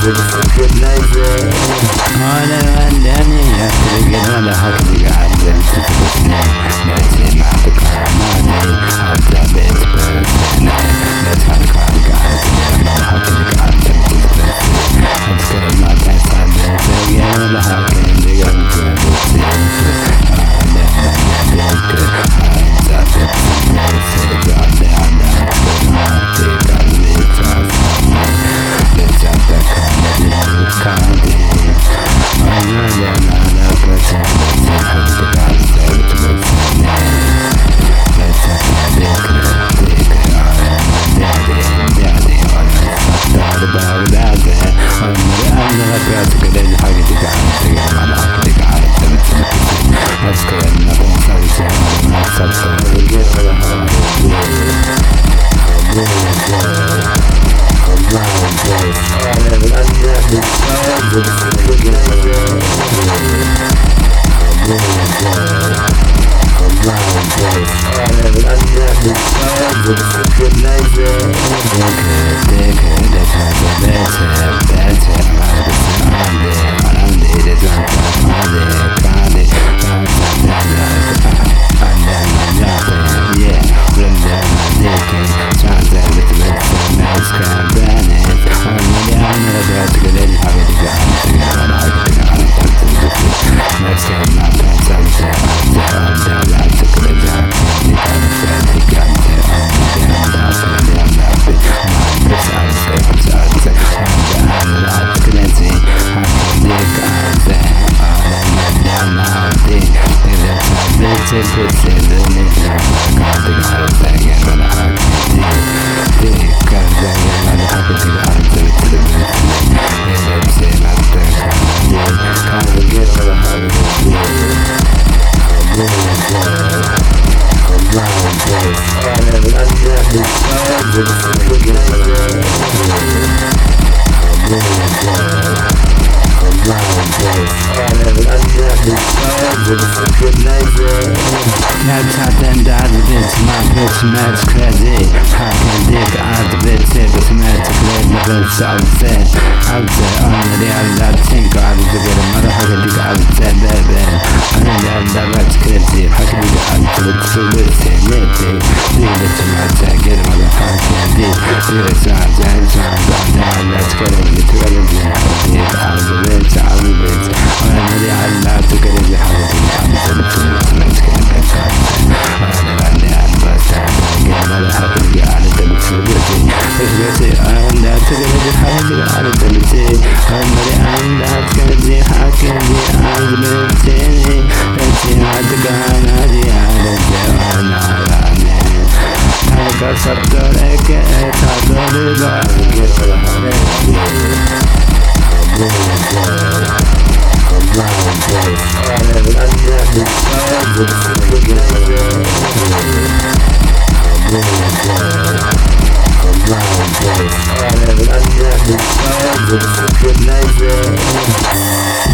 Smells crazy, I can dig out the bit, but smells crazy, but out there, on the other thing, I was to get a motherfucker dig out there, baby. And that's crazy, I can dig out to the truth, dig it to my tag, get a motherfucker, dig it to my tag, let's get it to energy, dig out the bit, out the bit. And the other to get it, how to dig out to the truth, let's get it Good night,